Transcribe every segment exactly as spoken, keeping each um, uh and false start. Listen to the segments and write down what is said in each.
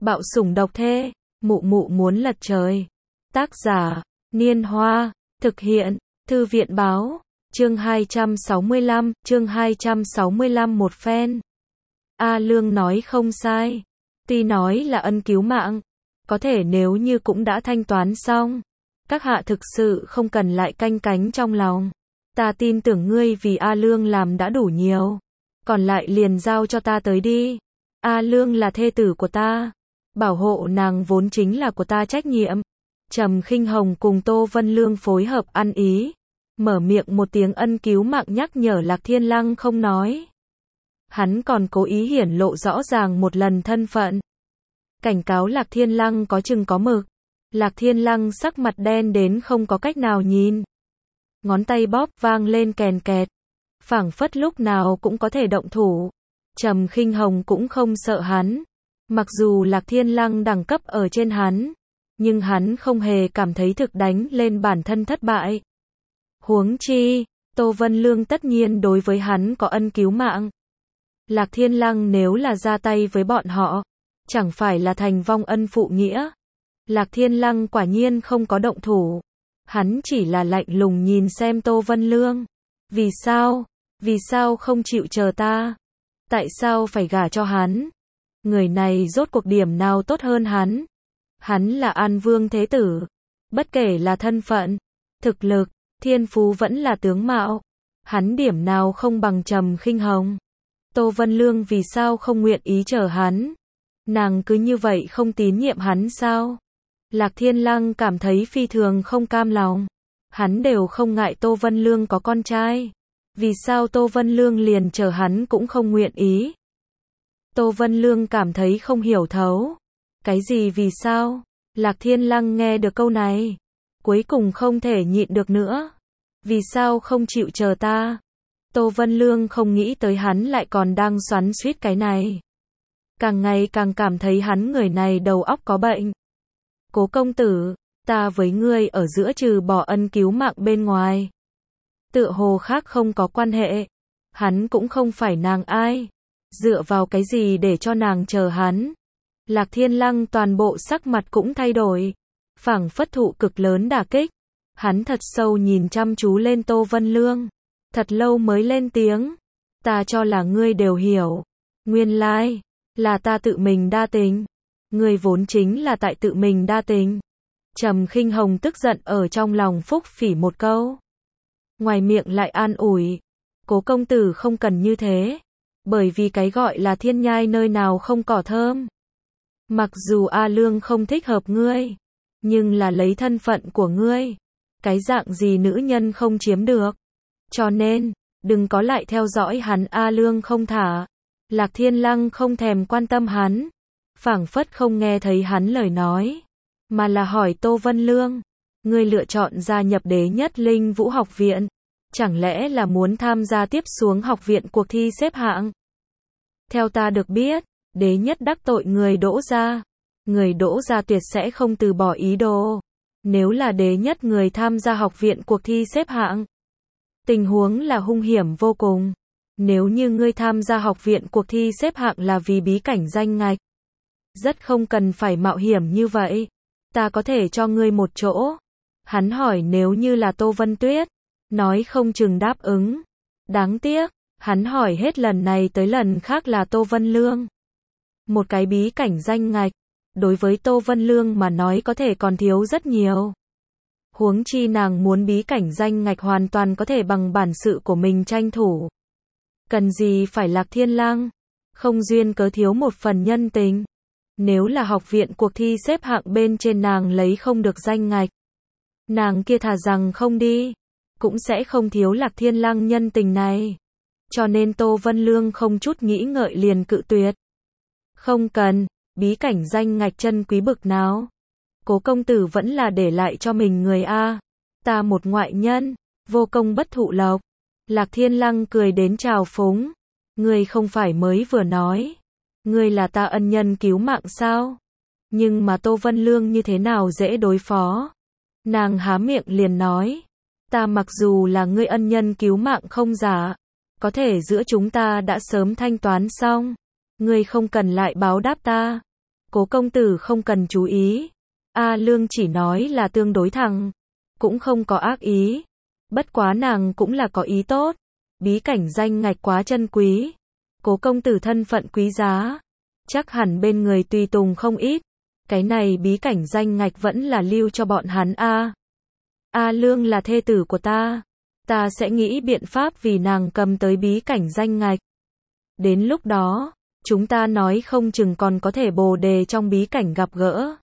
Bạo sủng độc thê, mụ mụ muốn lật trời. Tác giả, Niên Hoa, thực hiện, Thư viện Báo, chương hai trăm sáu mươi lăm, chương hai trăm sáu mươi lăm một phen. A Lương nói không sai, tuy nói là ân cứu mạng, có thể nếu như cũng đã thanh toán xong, các hạ thực sự không cần lại canh cánh trong lòng. Ta tin tưởng ngươi vì A Lương làm đã đủ nhiều, còn lại liền giao cho ta tới đi. A Lương là thê tử của ta, bảo hộ nàng vốn chính là của ta trách nhiệm. Trầm Khinh Hồng cùng Tô Vân Lương phối hợp ăn ý, mở miệng một tiếng ân cứu mạng nhắc nhở Lạc Thiên Lăng không nói. Hắn còn cố ý hiển lộ rõ ràng một lần thân phận. Cảnh cáo Lạc Thiên Lăng có chừng có mực. Lạc Thiên Lăng sắc mặt đen đến không có cách nào nhìn. Ngón tay bóp vang lên kèn kẹt, phảng phất lúc nào cũng có thể động thủ. Trầm Khinh Hồng cũng không sợ hắn. Mặc dù Lạc Thiên Lăng đẳng cấp ở trên hắn, nhưng hắn không hề cảm thấy thực đánh lên bản thân thất bại. Huống chi, Tô Vân Lương tất nhiên đối với hắn có ân cứu mạng. Lạc Thiên Lăng nếu là ra tay với bọn họ, chẳng phải là thành vong ân phụ nghĩa. Lạc Thiên Lăng quả nhiên không có động thủ. Hắn chỉ là lạnh lùng nhìn xem Tô Vân Lương. Vì sao? Vì sao không chịu chờ ta? Tại sao phải gả cho hắn? Người này rốt cuộc điểm nào tốt hơn hắn? Hắn là An Vương Thế Tử. Bất kể là thân phận, thực lực, thiên phú vẫn là tướng mạo. Hắn điểm nào không bằng Trầm Khinh Hồng. Tô Vân Lương vì sao không nguyện ý chờ hắn? Nàng cứ như vậy không tín nhiệm hắn sao? Lạc Thiên Lăng cảm thấy phi thường không cam lòng. Hắn đều không ngại Tô Vân Lương có con trai. Vì sao Tô Vân Lương liền chờ hắn cũng không nguyện ý? Tô Vân Lương cảm thấy không hiểu thấu. Cái gì vì sao? Lạc Thiên Lăng nghe được câu này, cuối cùng không thể nhịn được nữa. Vì sao không chịu chờ ta? Tô Vân Lương không nghĩ tới hắn lại còn đang xoắn xuýt cái này. Càng ngày càng cảm thấy hắn người này đầu óc có bệnh. Cố công tử, ta với ngươi ở giữa trừ bỏ ân cứu mạng bên ngoài, tựa hồ khác không có quan hệ. Hắn cũng không phải nàng ai. Dựa vào cái gì để cho nàng chờ hắn? Lạc Thiên Lăng toàn bộ sắc mặt cũng thay đổi, phảng phất thụ cực lớn đả kích. Hắn thật sâu nhìn chăm chú lên Tô Vân Lương, thật lâu mới lên tiếng. Ta cho là ngươi đều hiểu. Nguyên lai, là ta tự mình đa tình. Ngươi vốn chính là tại tự mình đa tình. Trầm Khinh Hồng tức giận ở trong lòng phúc phỉ một câu. Ngoài miệng lại an ủi. Cố công tử không cần như thế. Bởi vì cái gọi là thiên nhai nơi nào không cỏ thơm. Mặc dù A Lương không thích hợp ngươi, nhưng là lấy thân phận của ngươi, cái dạng gì nữ nhân không chiếm được. Cho nên, đừng có lại theo dõi hắn. A Lương không thả. Lạc Thiên Lăng không thèm quan tâm hắn, phảng phất không nghe thấy hắn lời nói, mà là hỏi Tô Vân Lương, ngươi lựa chọn gia nhập Đế Nhất Linh Vũ học viện, chẳng lẽ là muốn tham gia tiếp xuống học viện cuộc thi xếp hạng? Theo ta được biết, Đế Nhất đắc tội người Đỗ gia, người Đỗ gia tuyệt sẽ không từ bỏ ý đồ. Nếu là Đế Nhất người tham gia học viện cuộc thi xếp hạng, tình huống là hung hiểm vô cùng. Nếu như ngươi tham gia học viện cuộc thi xếp hạng là vì bí cảnh danh ngạch, rất không cần phải mạo hiểm như vậy. Ta có thể cho ngươi một chỗ. Hắn hỏi nếu như là Tô Vân Tuyết, nói không chừng đáp ứng. Đáng tiếc, hắn hỏi hết lần này tới lần khác là Tô Vân Lương. Một cái bí cảnh danh ngạch, đối với Tô Vân Lương mà nói có thể còn thiếu rất nhiều. Huống chi nàng muốn bí cảnh danh ngạch hoàn toàn có thể bằng bản sự của mình tranh thủ. Cần gì phải Lạc Thiên Lăng? Không duyên cớ thiếu một phần nhân tình. Nếu là học viện cuộc thi xếp hạng bên trên nàng lấy không được danh ngạch, nàng kia thà rằng không đi, cũng sẽ không thiếu Lạc Thiên Lăng nhân tình này. Cho nên Tô Vân Lương không chút nghĩ ngợi liền cự tuyệt. Không cần, bí cảnh danh ngạch chân quý bực nào. Cố công tử vẫn là để lại cho mình người a. Ta một ngoại nhân, vô công bất thụ lộc. Lạc Thiên Lăng cười đến trào phúng. Ngươi không phải mới vừa nói, ngươi là ta ân nhân cứu mạng sao? Nhưng mà Tô Vân Lương như thế nào dễ đối phó? Nàng há miệng liền nói, ta mặc dù là ngươi ân nhân cứu mạng không giả, có thể giữa chúng ta đã sớm thanh toán xong, ngươi không cần lại báo đáp ta. Cố công tử không cần chú ý. A Lương chỉ nói là tương đối thẳng, cũng không có ác ý. Bất quá nàng cũng là có ý tốt. Bí cảnh danh ngạch quá chân quý. Cố công tử thân phận quý giá, chắc hẳn bên người tùy tùng không ít. Cái này bí cảnh danh ngạch vẫn là lưu cho bọn hắn a. A Lương là thê tử của ta, ta sẽ nghĩ biện pháp vì nàng cầm tới bí cảnh danh ngạch. Đến lúc đó, chúng ta nói không chừng còn có thể bồ đề trong bí cảnh gặp gỡ.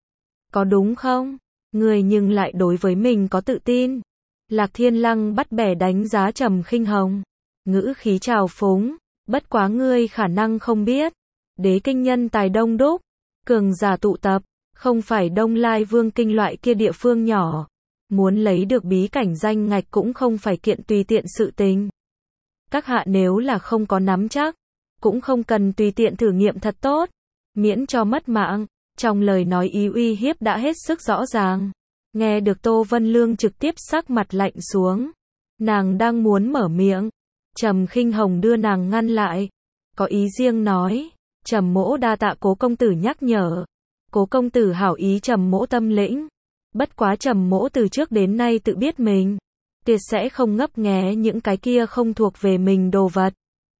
Có đúng không? Người nhưng lại đối với mình có tự tin. Lạc Thiên Lăng bắt bẻ đánh giá Trầm Khinh Hồng, ngữ khí trào phúng, bất quá ngươi khả năng không biết, đế kinh nhân tài đông đúc, cường giả tụ tập, không phải Đông Lai Vương kinh loại kia địa phương nhỏ, muốn lấy được bí cảnh danh ngạch cũng không phải kiện tùy tiện sự tình. Các hạ nếu là không có nắm chắc, cũng không cần tùy tiện thử nghiệm thật tốt, miễn cho mất mạng. Trong lời nói ý uy hiếp đã hết sức rõ ràng. Nghe được Tô Vân Lương trực tiếp sắc mặt lạnh xuống. Nàng đang muốn mở miệng, Trầm Khinh Hồng đưa nàng ngăn lại. Có ý riêng nói, Trầm mỗ đa tạ cố công tử nhắc nhở. Cố công tử hảo ý Trầm mỗ tâm lĩnh. Bất quá Trầm mỗ từ trước đến nay tự biết mình, tuyệt sẽ không ngấp nghé những cái kia không thuộc về mình đồ vật.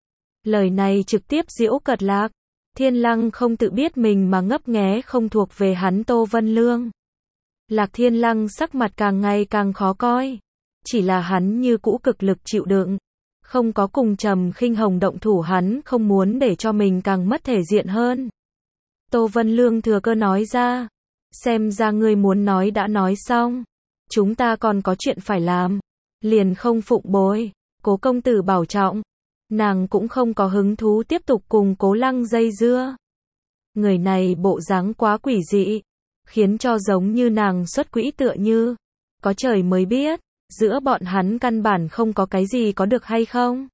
Lời này trực tiếp giễu cợt Lạc Thiên Lăng không tự biết mình mà ngấp nghé không thuộc về hắn Tô Vân Lương. Lạc Thiên Lăng sắc mặt càng ngày càng khó coi. Chỉ là hắn như cũ cực lực chịu đựng. Không có cùng Trầm Khinh Hồng động thủ, hắn không muốn để cho mình càng mất thể diện hơn. Tô Vân Lương thừa cơ nói ra. Xem ra ngươi muốn nói đã nói xong. Chúng ta còn có chuyện phải làm. Liền không phụng bồi. Cố công tử bảo trọng. Nàng cũng không có hứng thú tiếp tục cùng Cố Lăng dây dưa. Người này bộ dáng quá quỷ dị, khiến cho giống như nàng xuất quỹ tựa như. Có trời mới biết, giữa bọn hắn căn bản không có cái gì có được hay không.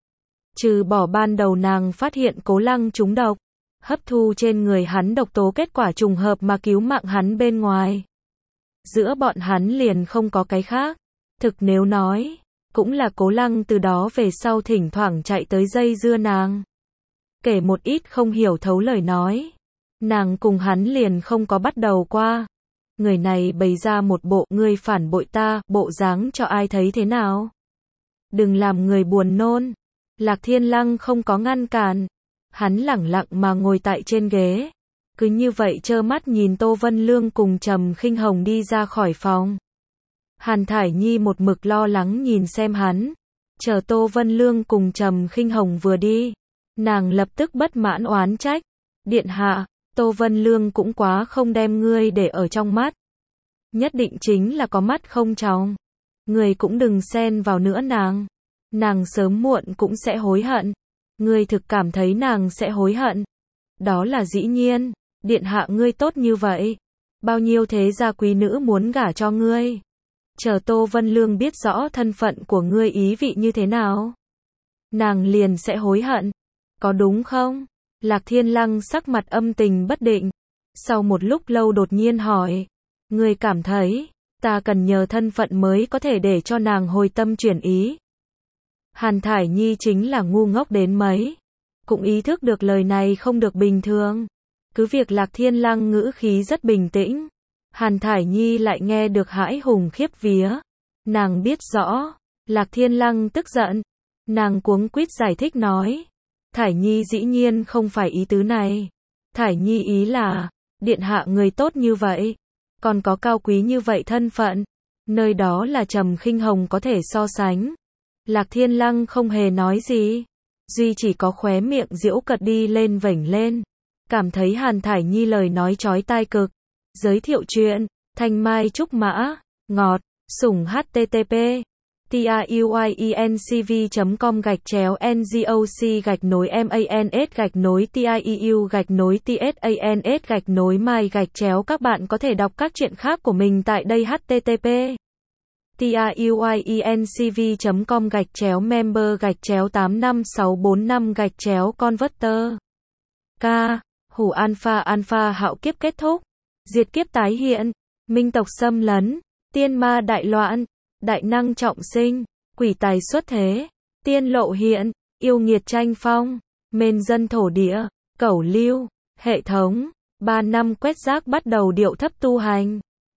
Trừ bỏ ban đầu nàng phát hiện Cố Lăng trúng độc, hấp thu trên người hắn độc tố kết quả trùng hợp mà cứu mạng hắn bên ngoài. Giữa bọn hắn liền không có cái khác. Thực nếu nói, cũng là Cố Lăng từ đó về sau thỉnh thoảng chạy tới dây dưa nàng. Kể một ít không hiểu thấu lời nói. Nàng cùng hắn liền không có bắt đầu qua. Người này bày ra một bộ ngươi phản bội ta, bộ dáng cho ai thấy thế nào. Đừng làm người buồn nôn. Lạc Thiên Lăng không có ngăn cản. Hắn lẳng lặng mà ngồi tại trên ghế. Cứ như vậy trơ mắt nhìn Tô Vân Lương cùng Trầm Khinh Hồng đi ra khỏi phòng. Hàn Thải Nhi một mực lo lắng nhìn xem hắn. Chờ Tô Vân Lương cùng Trầm Khinh Hồng vừa đi, nàng lập tức bất mãn oán trách. Điện hạ, Tô Vân Lương cũng quá không đem ngươi để ở trong mắt. Nhất định chính là có mắt không tròng. Ngươi cũng đừng xen vào nữa nàng. Nàng sớm muộn cũng sẽ hối hận. Ngươi thực cảm thấy nàng sẽ hối hận. Đó là dĩ nhiên. Điện hạ ngươi tốt như vậy. Bao nhiêu thế gia quý nữ muốn gả cho ngươi. Chờ Tô Vân Lương biết rõ thân phận của ngươi ý vị như thế nào, nàng liền sẽ hối hận. Có đúng không? Lạc Thiên Lăng sắc mặt âm tình bất định. Sau một lúc lâu đột nhiên hỏi. Ngươi cảm thấy, ta cần nhờ thân phận mới có thể để cho nàng hồi tâm chuyển ý. Hàn Thải Nhi chính là ngu ngốc đến mấy. Cũng ý thức được lời này không được bình thường. Cứ việc Lạc Thiên Lăng ngữ khí rất bình tĩnh. Hàn Thải Nhi lại nghe được hãi hùng khiếp vía. Nàng biết rõ. Lạc Thiên Lăng tức giận. Nàng cuống quýt giải thích nói. Thải Nhi dĩ nhiên không phải ý tứ này. Thải Nhi ý là, điện hạ người tốt như vậy, còn có cao quý như vậy thân phận, nơi đó là Trầm Khinh Hồng có thể so sánh. Lạc Thiên Lăng không hề nói gì, duy chỉ có khóe miệng giễu cợt đi lên vểnh lên, cảm thấy Hàn Thải Nhi lời nói chói tai cực. Giới thiệu chuyện, Thanh Mai Trúc Mã, ngọt, sủng http tiuyencv chấm com gạch chéo ngoc gạch nối mans gạch nối tieu gạch nối tsans gạch nối mai gạch chéo. Các bạn có thể đọc các chuyện khác của mình tại đây. Http tiuyencv chấm com gạch chéo member gạch chéo tám năm sáu bốn năm gạch chéo converter. K. Hủ alpha alpha hạo kiếp kết thúc. Diệt kiếp tái hiện. Minh tộc xâm lấn. Tiên ma đại loạn. Đại năng trọng sinh. Quỷ tài xuất thế. Tiên lộ hiện. Yêu nghiệt tranh phong. Mên dân thổ địa. Cẩu lưu. Hệ thống. ba năm quét rác bắt đầu điệu thấp tu hành.